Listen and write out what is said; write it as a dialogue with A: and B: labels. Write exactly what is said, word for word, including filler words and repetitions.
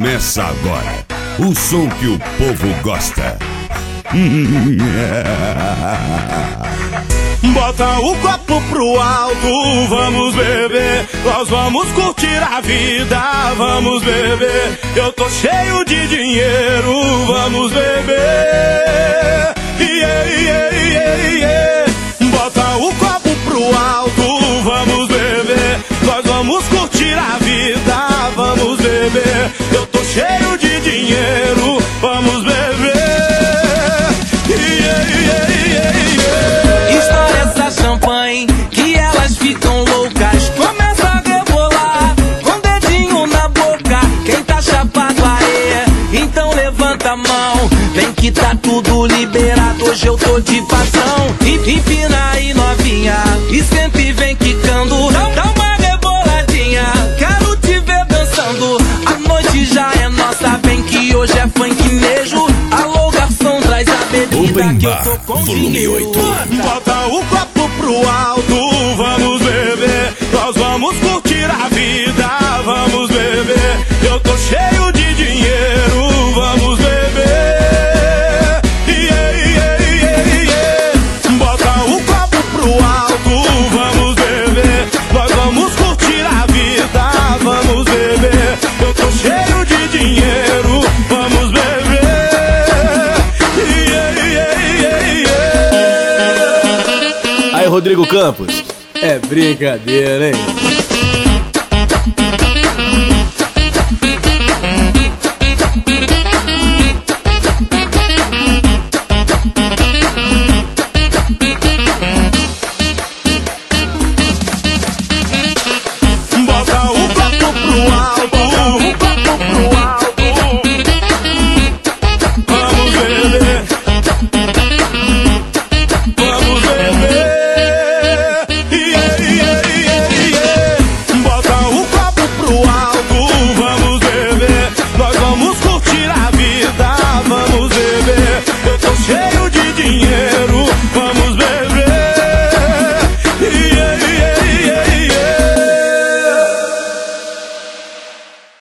A: Começa agora o som que o povo gosta.
B: Bota o copo pro alto, vamos beber. Nós vamos curtir a vida, vamos beber. Eu tô cheio de dinheiro, vamos beber. Yeah, yeah, yeah, yeah. Bota o copo pro alto, vamos beber. Nós vamos curtir a vida, vamos beber. Eu tô cheio de dinheiro, vamos beber. Yeah, yeah, yeah, yeah.
C: Estoura essa champanhe que elas ficam loucas. Começa a rebolar com o dedinho na boca. Quem tá chapado aí, então levanta a mão. Vem que tá tudo liberado, hoje eu tô de patrão. Empina aí novinha e senta e vem quicando. Dá uma reboladinha, quero te ver dançando. A noite já é nossa, vem que hoje é funk mesmo. Alô garçom, traz a bebida que eu tô com
A: volume oito.
B: Bota o copo pro alto, vamos beber. Nós vamos curtir a vida, vamos beber. Eu tô cheio de dinheiro, vamos beber. Yeah, yeah, yeah, yeah. Bota o copo pro alto, vamos beber. Nós vamos curtir a vida, vamos beber. Eu tô cheio de dinheiro, vamos beber. Yeah, yeah, yeah, yeah.
D: Aí, Rodrigo Campos, é brincadeira, hein?